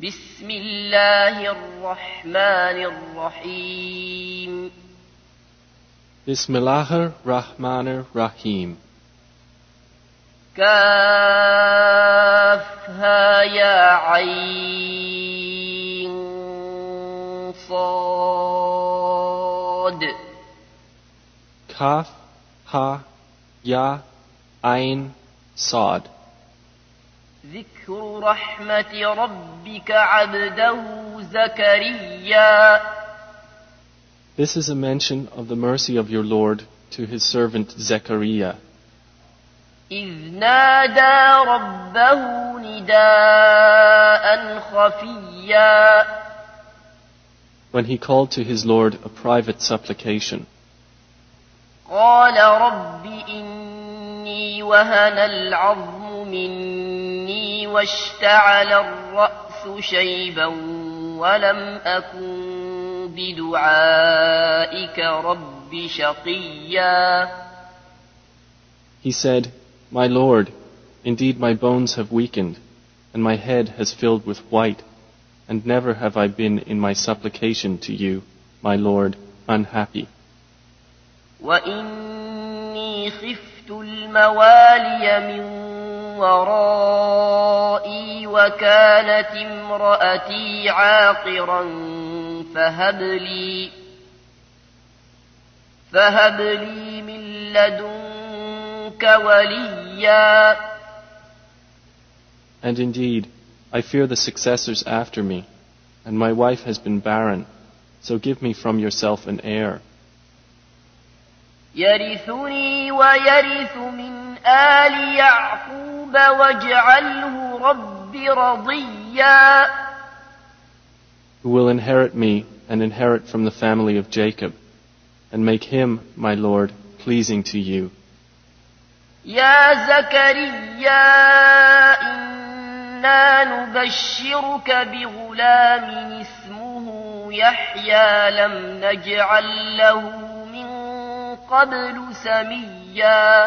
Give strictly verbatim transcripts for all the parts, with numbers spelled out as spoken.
بسم الله الرحمن الرحيم Bismillahir Rahmanir Rahim. كافها يا عين صاد Kaf, Ha, Ya, Ain, Sad. ذكر رحمة ربك عبده زكريا. This is a mention of the mercy of your Lord to his servant Zechariah. إذ نادى ربه نداء خفيا. When he called to his Lord a private supplication. قال رب إني وهن العظم مني واشتعل الرأس شيبا ولم أكن بدعائك رب شقيا. He said, My Lord, indeed my bones have weakened, and my head has filled with white, and never have I been in my supplication to you, my Lord, unhappy. وإني خفت الموالي من ورائي وكانت امرأتي عاقرا فهب لي فهب لي من لدنك وليا. And indeed, I fear the successors after me, and my wife has been barren, so give me from yourself an heir. يرثني ويرث من آل يعقوب واجعله رب رضيا. Who will inherit me and inherit from the family of Jacob, and make him, my Lord, pleasing to you. يا زكريا إنا نبشرك بغلام اسمه يحيى لم نجعل له قبل سميا.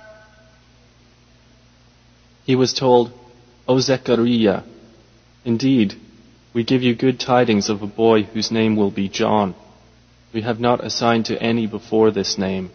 He was told, O Zechariah, indeed, we give you good tidings of a boy whose name will be John. We have not assigned to any before this name.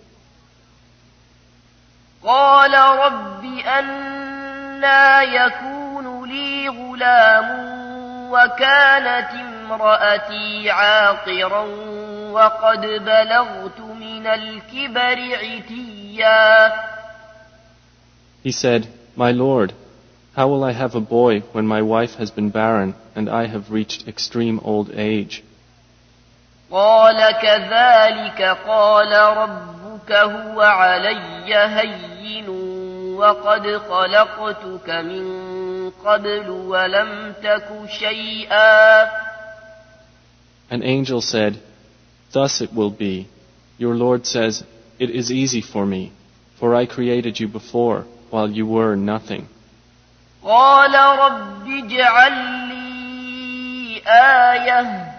قال رب أنى يكون لي غلام وكانت امرأتي عاقرا وقد بلغت من الكبر عتيا. He said, My Lord, how will I have a boy when my wife has been barren and I have reached extreme old age? قال كذلك قال ربك هو علي هين وقد خلقتك من قبل ولم تك شيئا. An angel said, Thus it will be. Your Lord says, It is easy for me, for I created you before, while you were nothing. قال رب اجعل لي آية.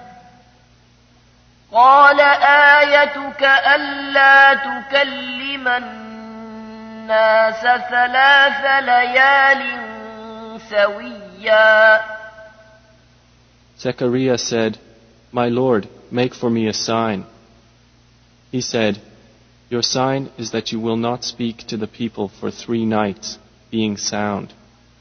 قال آيتك ألا تكلم الناس ثلاث ليال سويا. Zechariah said, My Lord, make for me a sign. He said, Your sign is that you will not speak to the people for three nights, being sound.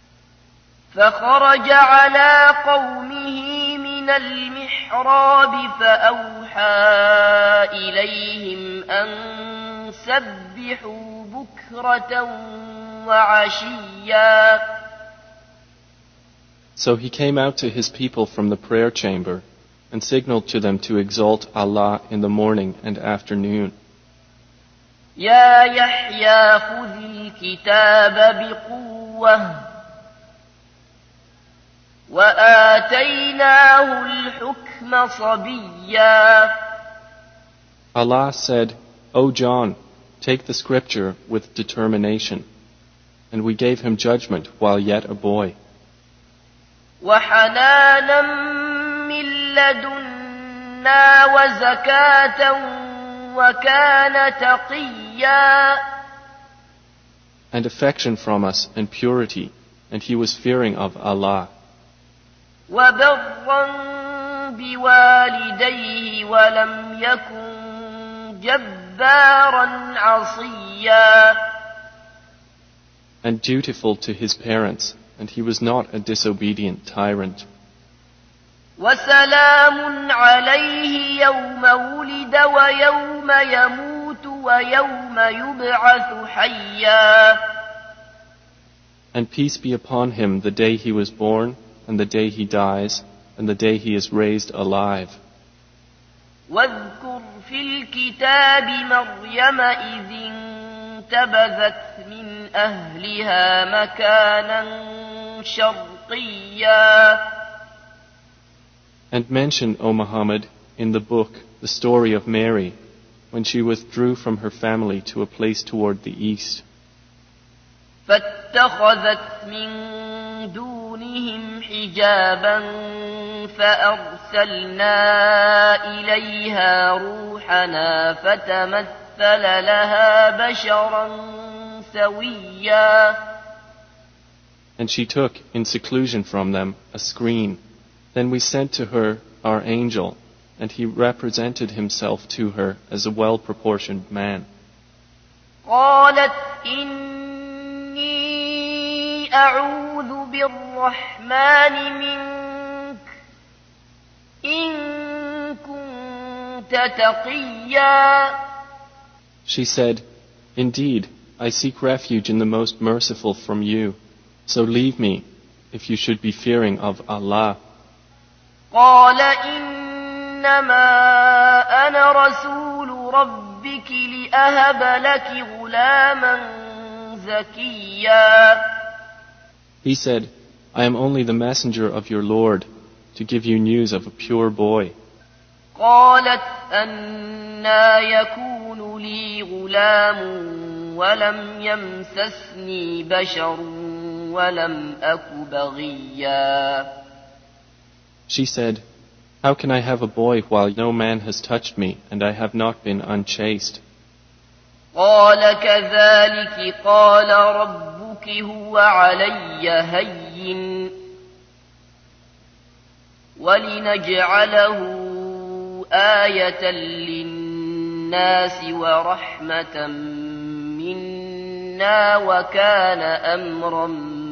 فخرج على قومه من المحراب فأوحى إليهم أن سبحوا بكرة وعشيا. So he came out to his people from the prayer chamber and signaled to them to exalt Allah in the morning and afternoon. يا يحيى خذ الكتاب بقوة وآتيناه الحكم صبيا. Allah said, O John, take the scripture with determination, and we gave him judgment while yet a boy. وحنانا من لدنا وزكاة وكان تقيا. And affection from us and purity, and he was fearing of Allah. وبرا بوالديه ولم يكن جبارا عصيا. And dutiful to his parents, and he was not a disobedient tyrant. وسلام عليه يوم ولد ويوم يموت ويوم يبعث حيا. And peace be upon him the day he was born, and the day he dies, and the day he is raised alive. واذكر في الكتاب مريم إذ انتبذت من أهلها مكانا شرقيا. And mention, O Muhammad, in the book the story of Mary, when she withdrew from her family to a place toward the east. فاتخذت من دونهم حجابا فأرسلنا إليها روحنا فتمثل لها بشرا سويا. And she took, in seclusion from them, a screen. Then we sent to her our angel, and he represented himself to her as a well-proportioned man. قالت إني أعوذ بالرحمن منك إن كنت تقيا. She said, Indeed, I seek refuge in the most merciful from you, so leave me, if you should be fearing of Allah. قال إنما أنا رسول ربك لأهب لك غلاما زكيا. He said, I am only the messenger of your Lord, to give you news of a pure boy. قالت أنى يكون لي غلام ولم يمسسني بشر ولم أك بغيا. She said, How can I have a boy while no man has touched me and I have not been unchaste? قال كذلك قال ربك هو علي هين ولنجعله آية للناس ورحمة منا وكان أمرا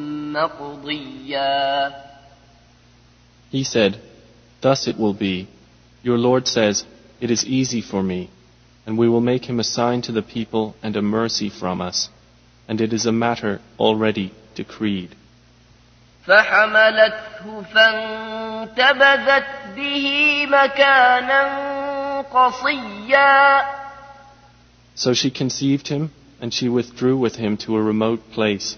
مقضيا. He said, Thus it will be. Your Lord says, It is easy for me, and we will make him a sign to the people and a mercy from us, and it is a matter already decreed. فحملته فانتبذت به مكانا قصيا. So she conceived him, and she withdrew with him to a remote place.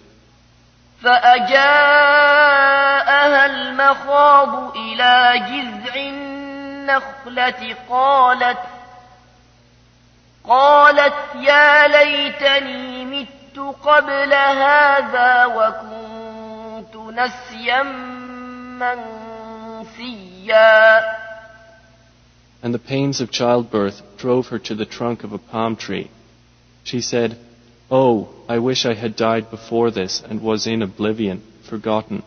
فأجاءها المخاض إلى جذع النخلة قالت قالت يا ليتني مت قبل هذا وكنت نسيا منسيا. And the pains of childbirth drove her to the trunk of a palm tree. She said, Oh, I wish I had died before this and was in oblivion, forgotten.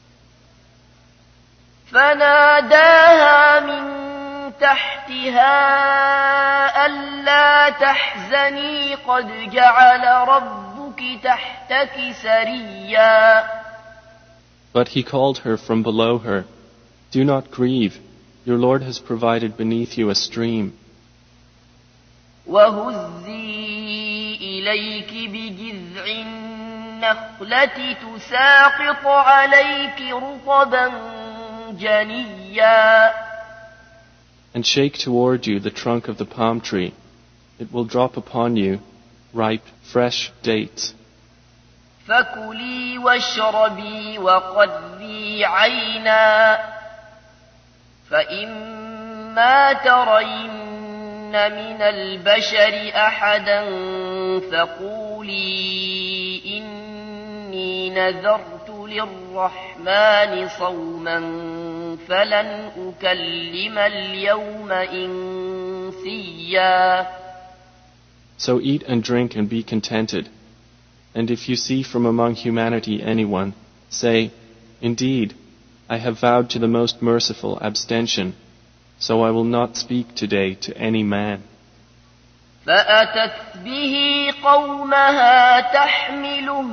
فناداها من تحتها ألا تحزني قد جعل ربك تحتك سريا. But he called her from below her, Do not grieve, your Lord has provided beneath you a stream. وهزي إليك بجذع النخلة تساقط عليك رطبا جنيا. And shake toward you the trunk of the palm tree. It will drop upon you ripe, fresh dates. فكلي واشربي وقري عينا فإما ترين من البشر أحدا فقولي إني نذرت للرحمن صوما فلن أكلم اليوم إنسيا. So eat and drink and be contented. And if you see from among humanity anyone, say, Indeed, I have vowed to the most merciful abstention, so I will not speak today to any man. فأتت به قومها تحمله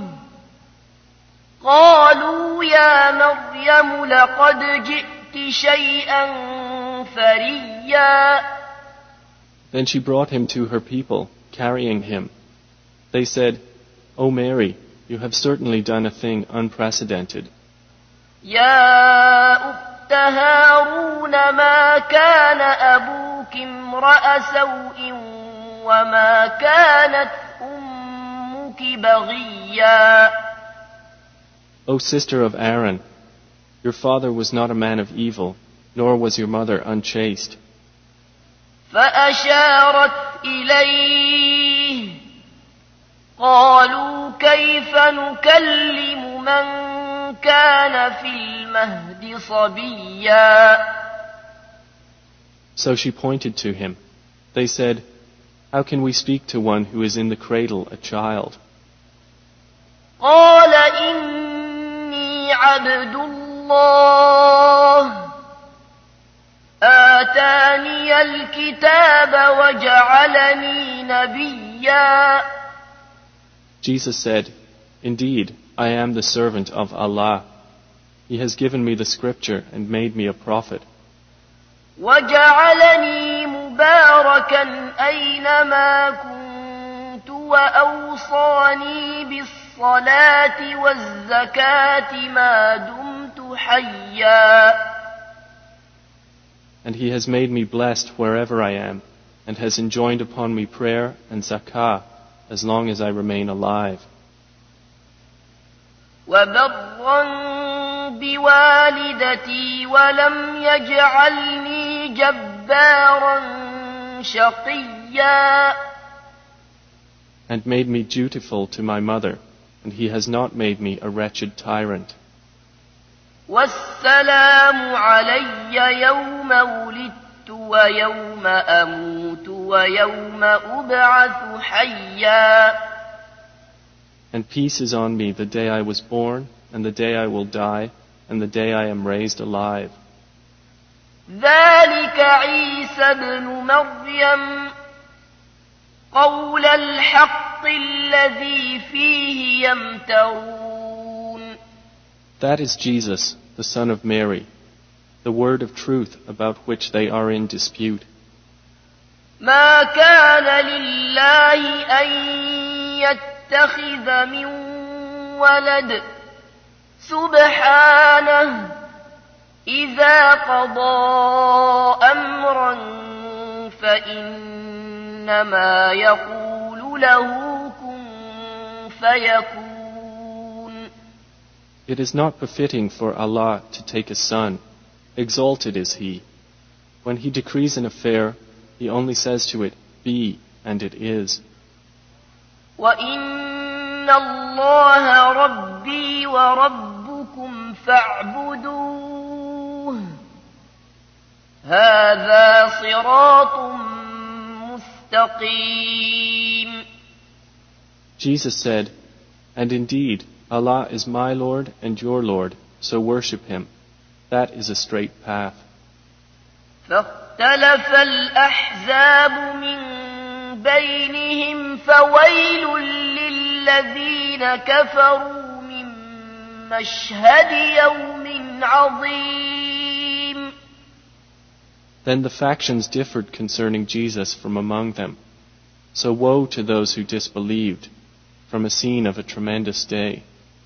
قالوا يا مريم لقد جئت شيئا فريا. Then she brought him to her people, carrying him. They said, O Mary, you have certainly done a thing unprecedented. يا أخت هارون ما كان أبوك امرأ سوء وما كانت أمك بغيا. O sister of Aaron, your father was not a man of evil, nor was your mother unchaste. فأشارت إليه قالوا كيف نكلم من كان في المهد صبيا. So she pointed to him. They said, how can we speak to one who is in the cradle, a child? قال إني عبد الله آتاني الكتاب وجعلني نبيا. Jesus said, indeed, I am the servant of Allah. He has given me the scripture and made me a prophet. وجعلني مباركا أينما كنت وأوصاني بالصلاة والزكاة ما دمت حيا. And he has made me blessed wherever I am, and has enjoined upon me prayer and zakah as long as I remain alive. وبرا بوالدتي ولم يجعلني جبارا شقيا. And made me dutiful to my mother, and he has not made me a wretched tyrant. والسلام علي يوم ولدت ويوم أموت ويوم أبعث حيا. And peace is on me the day I was born, and the day I will die, and the day I am raised alive. ذلك عيسى ابن مريم قول الحق الذي فيه يمترون. That is Jesus, the son of Mary, the word of truth about which they are in dispute. ما كان لله أن يتخذ من ولد سبحانه إذا قضى أمرا فإنما يقول له كن فيكون. It is not befitting for Allah to take a son. Exalted is He. When He decrees an affair, He only says to it, be, and it is. وَإِنَّ اللَّهَ رَبِّي وَرَبُّكُمْ فَاعْبُدُوهُ هَذَا صِرَاطٌ مُسْتَقِيمٌ. Jesus said, and indeed, Allah is my Lord and your Lord, so worship Him. That is a straight path. فاختلف الأحزاب من بينهم فويل للذين كفروا من مشهد يوم عظيم. Then the factions differed concerning Jesus from among them. So woe to those who disbelieved from a scene of a tremendous day.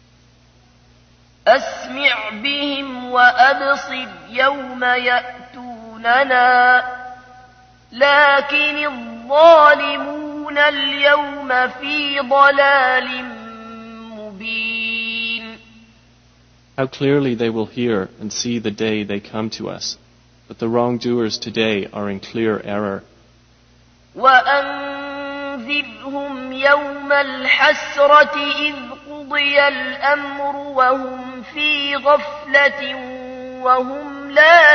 أسمع بهم وأبصر يوم يأتوننا لكن الظالمون اليوم في ضلال مبين. How clearly they will hear and see the day they come to us, but the wrongdoers today are in clear error. وأنذرهم يوم الحسرة إذ قضي الأمر وهم في غفلة وهم لا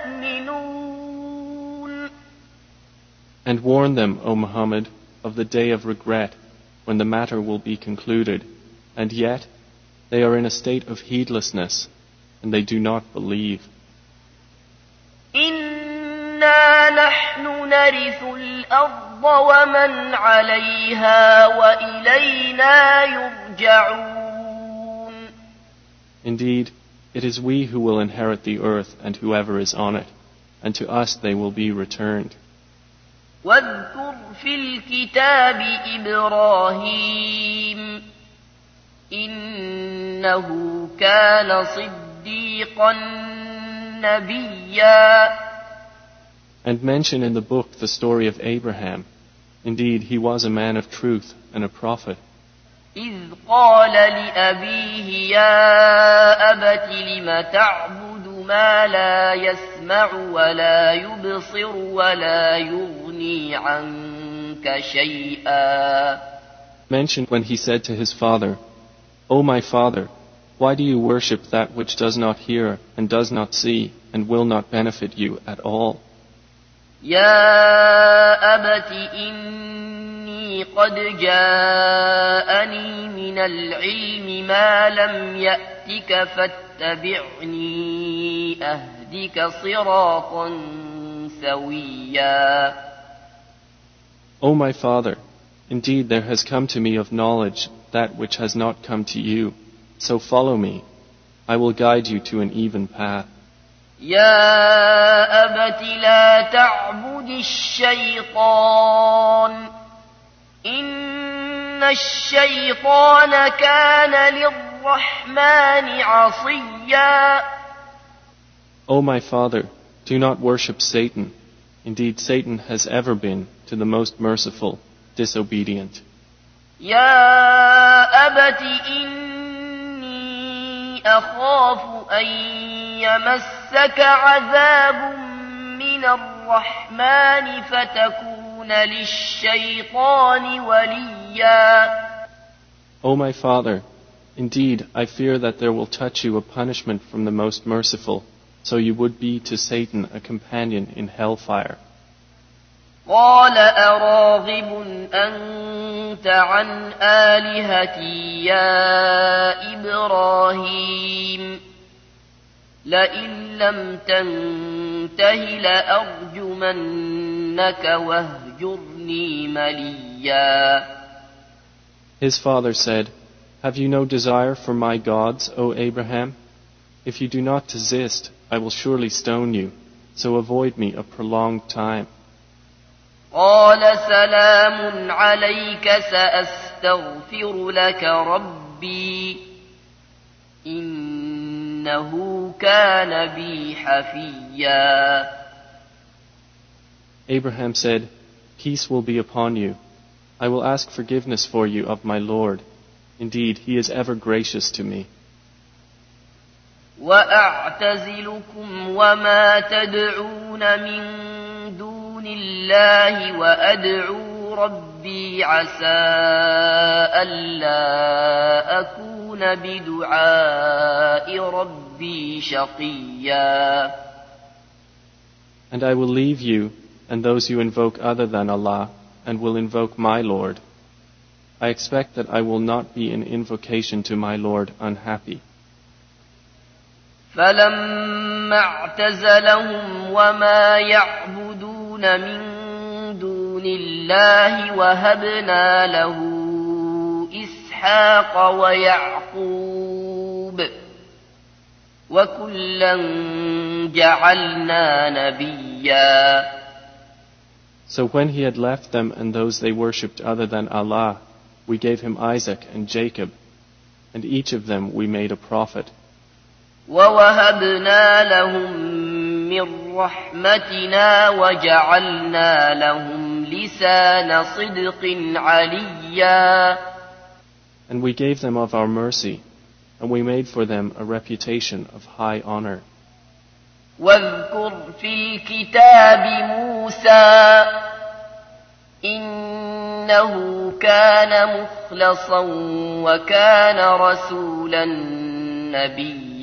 يؤمنون. And warn them, O Muhammad, of the day of regret, when the matter will be concluded, and yet they are in a state of heedlessness, and they do not believe. إنا نحن نرث الأرض ومن عليها وإلينا يرجعون. Indeed, it is we who will inherit the earth and whoever is on it, and to us they will be returned. واذكر في الكتاب إبراهيم إنه كان صديقا نبيا. And mention in the book the story of Abraham. Indeed, he was a man of truth and a prophet. إذ قال لأبيه يا أبت لم تعبد ما لا يسمع ولا يبصر ولا يغني عنك شيئا. Mention when he said to his father, O my father, why do you worship that which does not hear and does not see and will not benefit you at all? يا أبت إني قد جاءني من العلم ما لم يأتك فاتبعني أهدك صراطا سويا. O my father, indeed there has come to me of knowledge that which has not come to you, so follow me. I will guide you to an even path. يا أبت لا تعبد الشيطان إن الشيطان كان للرحمن عصيا. O my father, do not worship Satan. Indeed, Satan has ever been, to the most merciful, disobedient. يا أبت إني أخاف أن يمسك عذاب من الرحمن فتكون للشيطان وليا. O my father, indeed I fear that there will touch you a punishment from the most merciful, so you would be to Satan a companion in hellfire. قال أراغب أنت عن آلهتي يا إبراهيم لئن لم تنته لأرجمنك واهجرني مليا. His father said, Have you no desire for my gods, O Abraham? If you do not desist, I will surely stone you, so avoid me a prolonged time. قال سلام عليك سأستغفر لك ربي إنه كان بي حفيا. Abraham said, Peace will be upon you. I will ask forgiveness for you of my Lord. Indeed, he is ever gracious to me. وأعتزلكم وما تدعون من دون الله وأدعو ربي عسى ألا أكون بدعاء ربي شقيا. And I will leave you and those you invoke other than Allah, and will invoke my Lord. I expect that I will not be in invocation to my Lord unhappy. فلما اعتزلهم وما يعبدون من دون الله وهبنا له إسحاق ويعقوب وكلا جعلنا نبيا. So when he had left them and those they worshipped other than Allah, we gave him Isaac and Jacob, and each of them we made a prophet. ووهبنا لهم من رحمتنا وجعلنا لهم لسان صدق عليا. And we gave them of our mercy, and we made for them a reputation of high honor. واذكر في الكتاب موسى إنه كان مخلصا وكان رسولا نبيا.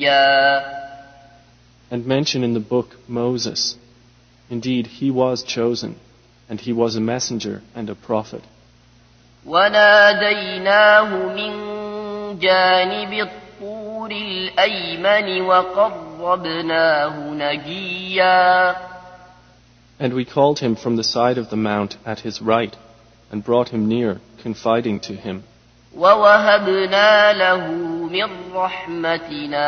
And mention in the book Moses. Indeed, he was chosen, and he was a messenger and a prophet. وناديناه من جانب الطور الطور الأيمن وقربناه نجيا. And we called him from the side of the mount at his right, and brought him near, confiding to him. ووهبنا له من رحمتنا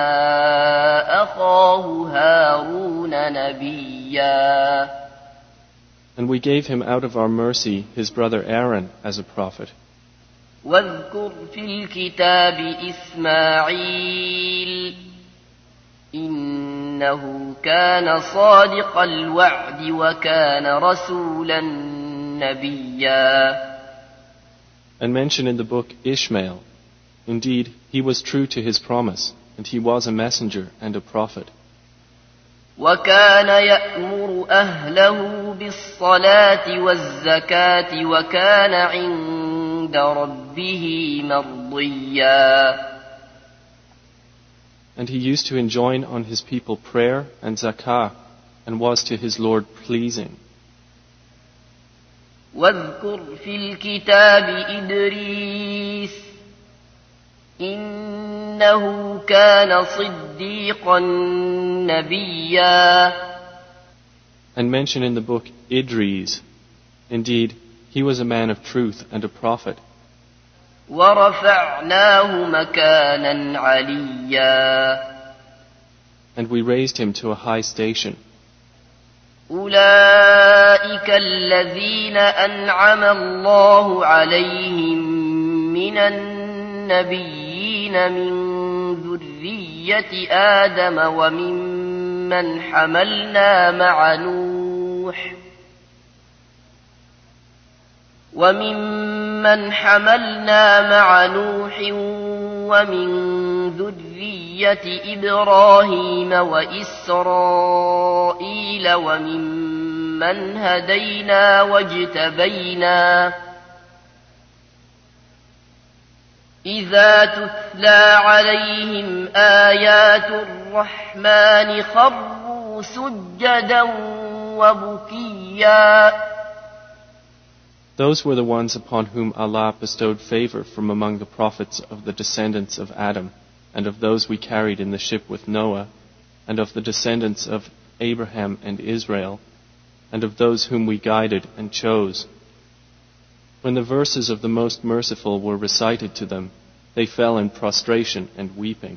أخاه هارون نبيا. And we gave him out of our mercy his brother Aaron as a prophet. واذكر في الكتاب إسماعيل إنه كان صادق الوعد وكان رسولا نبيا. And mention in the book Ishmael. Indeed, he was true to his promise, and he was a messenger and a prophet. وكان يأمر أهله بالصلاة والزكاة وكان عند ربه مرضيا. And he used to enjoin on his people prayer and zakah, and was to his Lord pleasing. واذكر في الكتاب إدريس إنه كان صديقا نبيا. And mention in the book Idris. Indeed, he was a man of truth and a prophet. ورفعناه مكانا عليا. And we raised him to a high station. أولئك الذين أنعم الله عليهم من النبيين من ذرية آدم وممن حملنا مع نوح وممن حملنا مع نوح ومن ذرية إبراهيم وإسرائيل وممن هدينا واجتبينا إذا تتلى عليهم آيات الرحمن خروا سجدا وبكيا. Those were the ones upon whom Allah bestowed favor from among the prophets of the descendants of Adam, and of those we carried in the ship with Noah, and of the descendants of Abraham and Israel, and of those whom we guided and chose. When the verses of the Most Merciful were recited to them, they fell in prostration and weeping.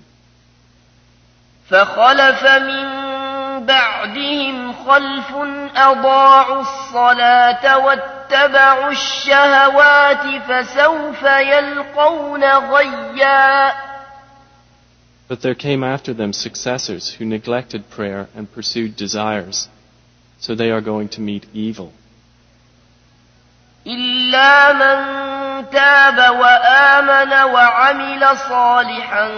فخلف من بعدهم خلف أضاعوا الصلاة واتبعوا الشهوات فسوف يلقون غيا. But there came after them successors who neglected prayer and pursued desires, so they are going to meet evil. إلا من تاب وآمن وعمل صالحا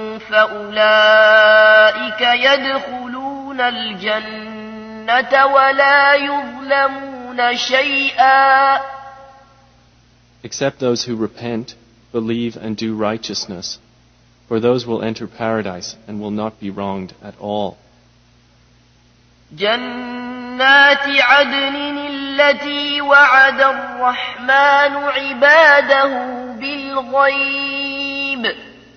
فأولئك يدخلون الجنة ولا يظلمون شيئا. Except those who repent, believe and do righteousness, for those will enter paradise and will not be wronged at all. جنات عدن التي وعد الرحمن عباده بالغيب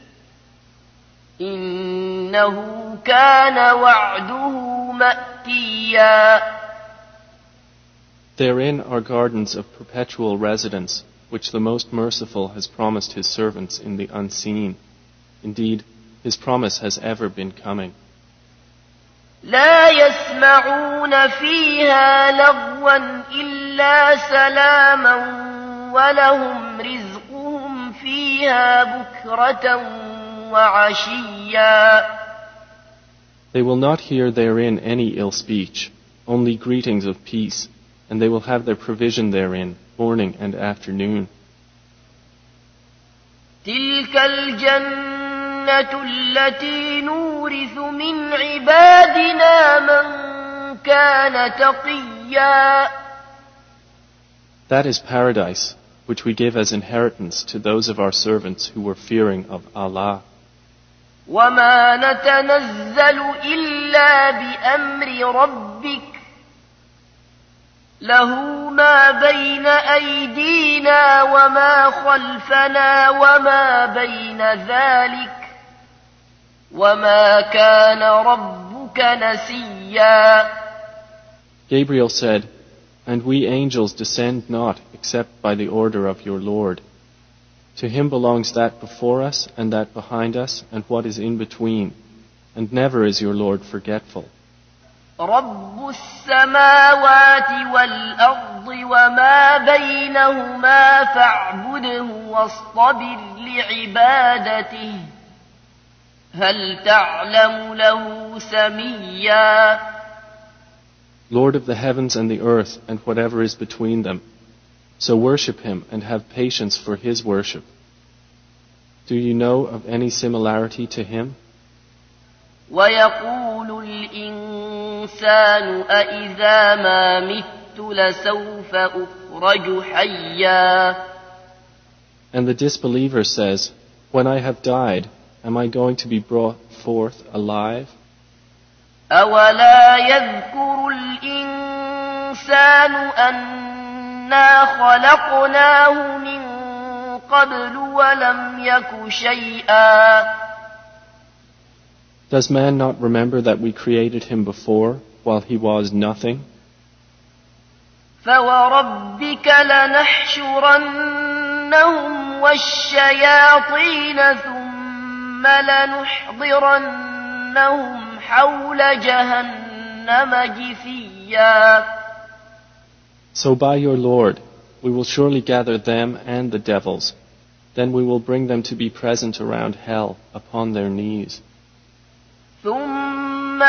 إنه كان وعده مأتيا. Therein are gardens of perpetual residence, which the Most Merciful has promised His servants in the unseen. Indeed, His promise has ever been coming. لا يسمعون فيها لغوا إلا سلاما ولهم رزقهم فيها بكرة وعشيا. They will not hear therein any ill speech, only greetings of peace, and they will have their provision therein morning and afternoon. تلك الجنة التي نورث من عبادنا من كان تقيا. That is paradise, which we give as inheritance to those of our servants who were fearing of Allah. وما نتنزل إلا بأمر ربك له ما بين أيدينا وما خلفنا وما بين ذلك وما كان ربك نسيا. Gabriel said, "And we angels descend not except by the order of your Lord. To him belongs that before us and that behind us and what is in between, and never is your Lord forgetful." رب السماوات والأرض وما بينهما فاعبده واصطبر لعبادته هل تعلم له سميا. Lord of the heavens and the earth and whatever is between them, so worship him and have patience for his worship. Do you know of any similarity to him? ويقول الإنسان أإذا ما مت لسوف أخرج حيا. And the disbeliever says, "When I have died, am I going to be brought forth alive?" أولا يذكر الإنسان أنا خلقناه من قبل ولم يك شيئا. Does man not remember that we created him before, while he was nothing? فوربك لنحشرنهم والشياطين ثم لنحضرنهم حول جهنم جثيا. So by your Lord, we will surely gather them and the devils. Then we will bring them to be present around hell upon their knees. ثم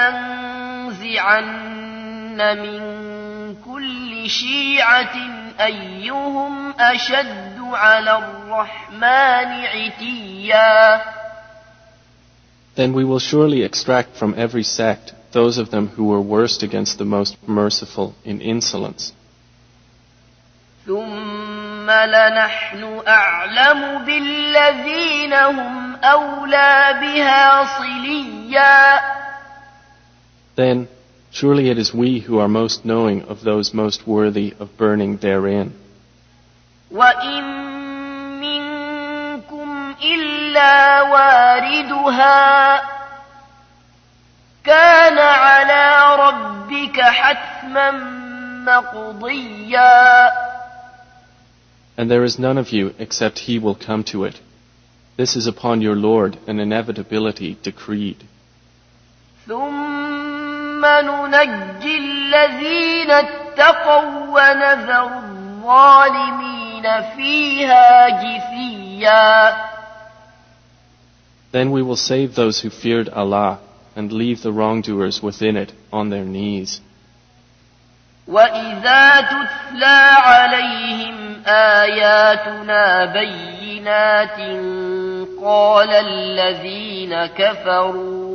لننزعن من كل شيعة أيهم أشد على الرحمن عتيا. Then we will surely extract from every sect those of them who were worst against the most merciful in insolence. ثم لنحن أعلم بالذين هم أولى بها صليا. Then surely it is we who are most knowing of those most worthy of burning therein. وإن منكم إلا واردها كان على ربك حتما مقضيا. And there is none of you except he will come to it. This is upon your Lord an inevitability decreed. ثم ننجي الذين اتقوا ونذر الظالمين فيها جثيا. Then we will save those who feared Allah and leave the wrongdoers within it on their knees. وَإِذَا تُتْلَى عَلَيْهِمْ آيَاتُنَا بَيِّنَاتٍ قَالَ الَّذِينَ كَفَرُوا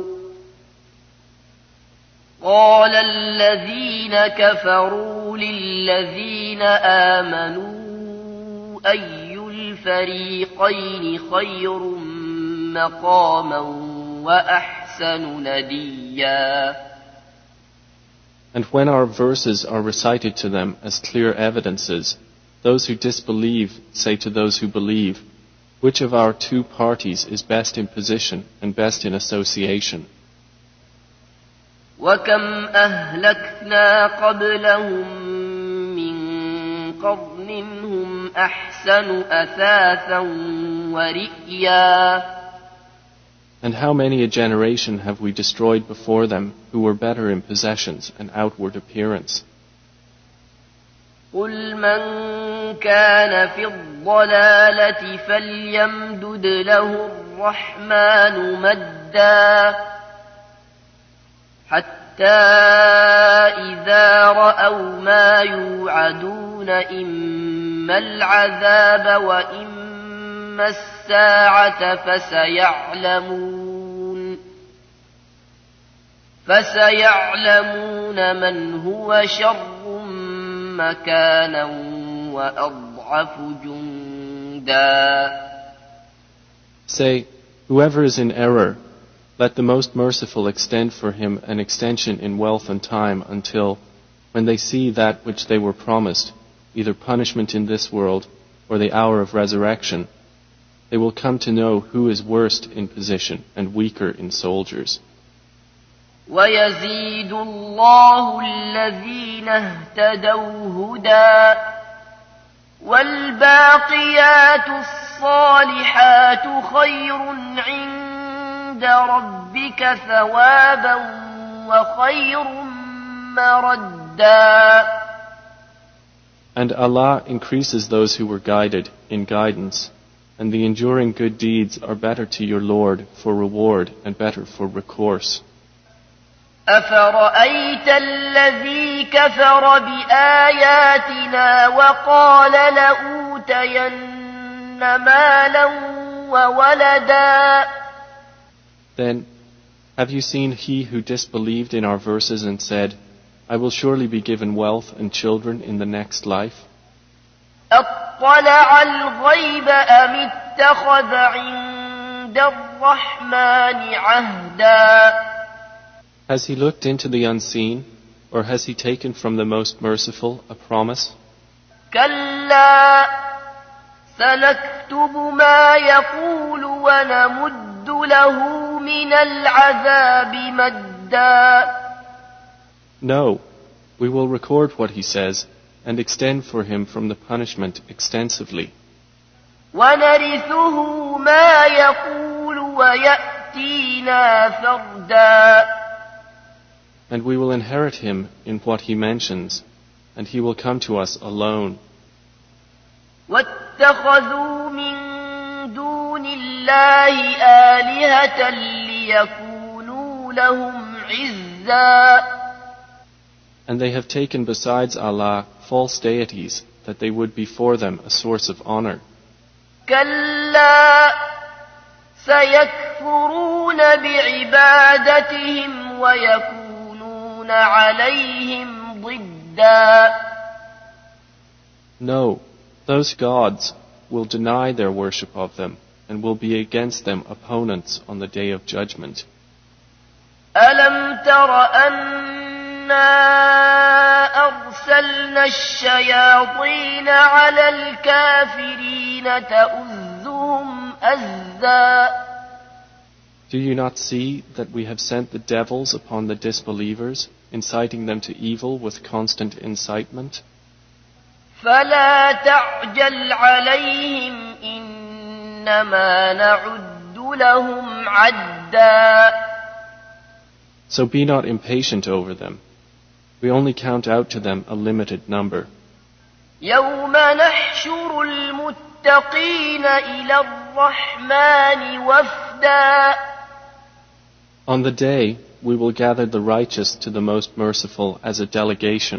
قَالَ الَّذِينَ كَفَرُوا لِلَّذِينَ آمَنُوا أَيُّ الْفَرِيقَيْنِ خَيْرٌ مَقَامًا وَأَحْسَنُ نَدِيًّا. And when our verses are recited to them as clear evidences, those who disbelieve say to those who believe, "Which of our two parties is best in position and best in association?" وَكَمْ أَهْلَكْنَا قَبْلَهُمْ مِنْ قَرْنٍ هُمْ أَحْسَنُ أَثَاثًا وَرِئْيًا. And how many a generation have we destroyed before them who were better in possessions and outward appearance? قُلْ مَنْ كَانَ فِي الضَّلَالَةِ فَلْيَمْدُدْ لَهُ الرَّحْمَنُ مَدًّا حَتَّى إِذَا رَأَوْا مَا يُوعَدُونَ إِمَّا الْعَذَابَ وَإِمَّا السَّاعَةَ فَسَيَعْلَمُونَ فَسَيَعْلَمُونَ مَنْ هُوَ شَرٌّ مَكَانًا وَأَضْعَفُ جُنْدًا. Say, whoever is in error, let the most merciful extend for him an extension in wealth and time until, when they see that which they were promised, either punishment in this world or the hour of resurrection, They will come to know who is worst in position and weaker in soldiers. ويزيد الله الذين اهتدوا هدى والباقيات الصالحات خير عند ربك ثوابا وخير مردا. And Allah increases those who were guided in guidance, and the enduring good deeds are better to your Lord for reward and better for recourse. أفرأيت الذي كفر بآياتنا وقال لأوتين مالا وولدا. Then, have you seen he who disbelieved in our verses and said, I will surely be given wealth and children in the next life? أطلع الغيب أم اتخذ عند الرحمن عهدا. Has he looked into the unseen, or has he taken from the Most Merciful a promise? كلا سنكتب ما يقول ونمد له من العذاب مدا. No, we will record what he says and extend for him from the punishment extensively. وَنَرِثُهُ مَا يَقُولُ وَيَأْتِينَا فَرْدًا. And we will inherit him in what he mentions, and he will come to us alone. وَاتَّخَذُوا مِن دُونِ اللَّهِ آلِهَةً لِيَكُونُوا لَهُمْ عِزًّا. And they have taken besides Allah false deities, that they would be for them a source of honor. كلا سيكفرون بعبادتهم ويكونون عليهم ضدا. No, those gods will deny their worship of them and will be against them opponents on the day of judgment. ألم تر أنا أرسلنا الشياطين على الكافرين تؤذهم أزا. Do you not see that we have sent the devils upon the disbelievers, inciting them to evil with constant incitement? فلا تعجل عليهم إنما نعد لهم عدا. So be not impatient over them. We only count out to them a limited number. يوم نحشر المتقين إلى الرحمن وفدا. On the day, we will gather the righteous to the Most Merciful as a delegation.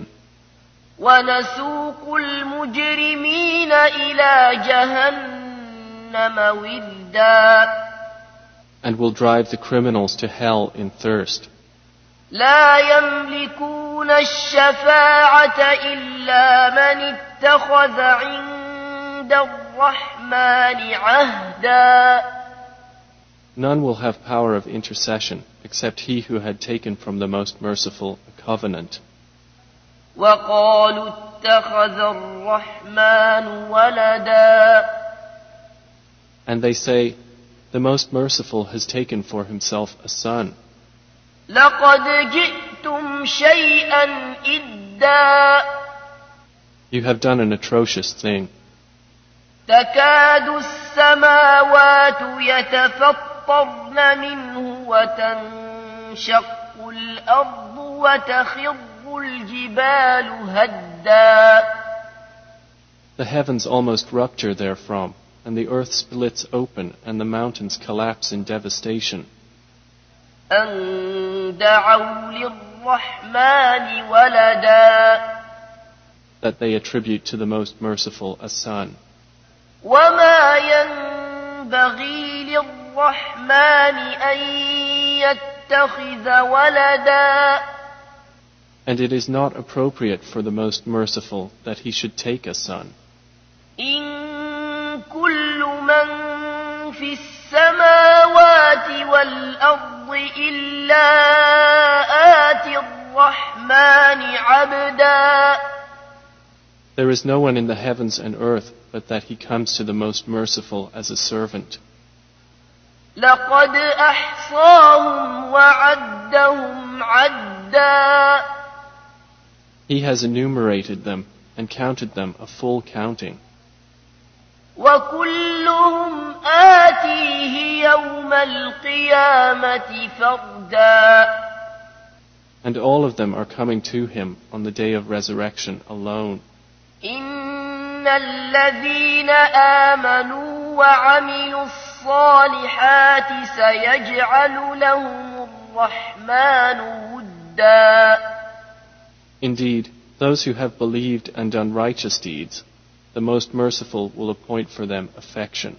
ونسوق المجرمين إلى جهنم وردا. And will drive the criminals to hell in thirst. لا يملكون الشفاعة إلا من اتخذ عند الرحمن عهدا. None will have power of intercession except he who had taken from the Most Merciful a covenant. وقالوا اتخذ الرحمن ولدا. And they say, the Most Merciful has taken for himself a son. لقد جئتم شيئا إدا. You have done an atrocious thing. تكاد السماوات يتفطرن منه وتنشق الأرض وتخر الجبال هدا. The heavens almost rupture therefrom, and the earth splits open, and the mountains collapse in devastation. أن دعوا للرحمن ولدا. That they attribute to the Most Merciful a son. وما ينبغي للرحمن أن يتخذ ولدا. And it is not appropriate for the Most Merciful that he should take a son. إن كل من في السماوات والأرض إلا آتي الرحمن عبدا. There is no one in the heavens and earth but that he comes to the most merciful as a servant. لقد أحصاهم وعدهم عدا. He has enumerated them and counted them a full counting. وكلهم آتيه يوم القيامة فردا. And all of them are coming to him on the day of resurrection alone. إن الذين آمنوا وعملوا الصالحات سيجعل لهم الرحمن ودا. Indeed, those who have believed and done righteous deeds, the Most Merciful will appoint for them affection.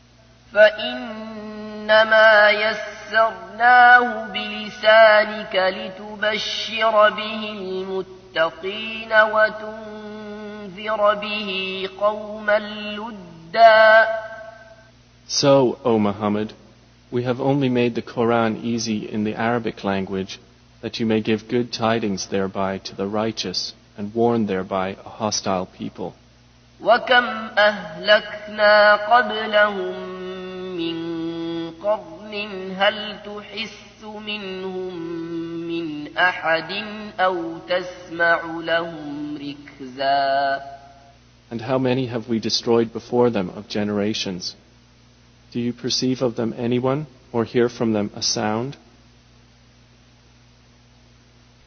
فإنما يسرناه بلسانك لتبشر به المتقين وتنذر به قوما لدا. So, O Muhammad, we have only made the Quran easy in the Arabic language, that you may give good tidings thereby to the righteous, and warn thereby a hostile people. وكم أهلكنا قبلهم من قرن هل تحس منهم من أحد أو تسمع لهم ركزا. And how many have we destroyed before them of generations? Do you perceive of them anyone, or hear from them a sound?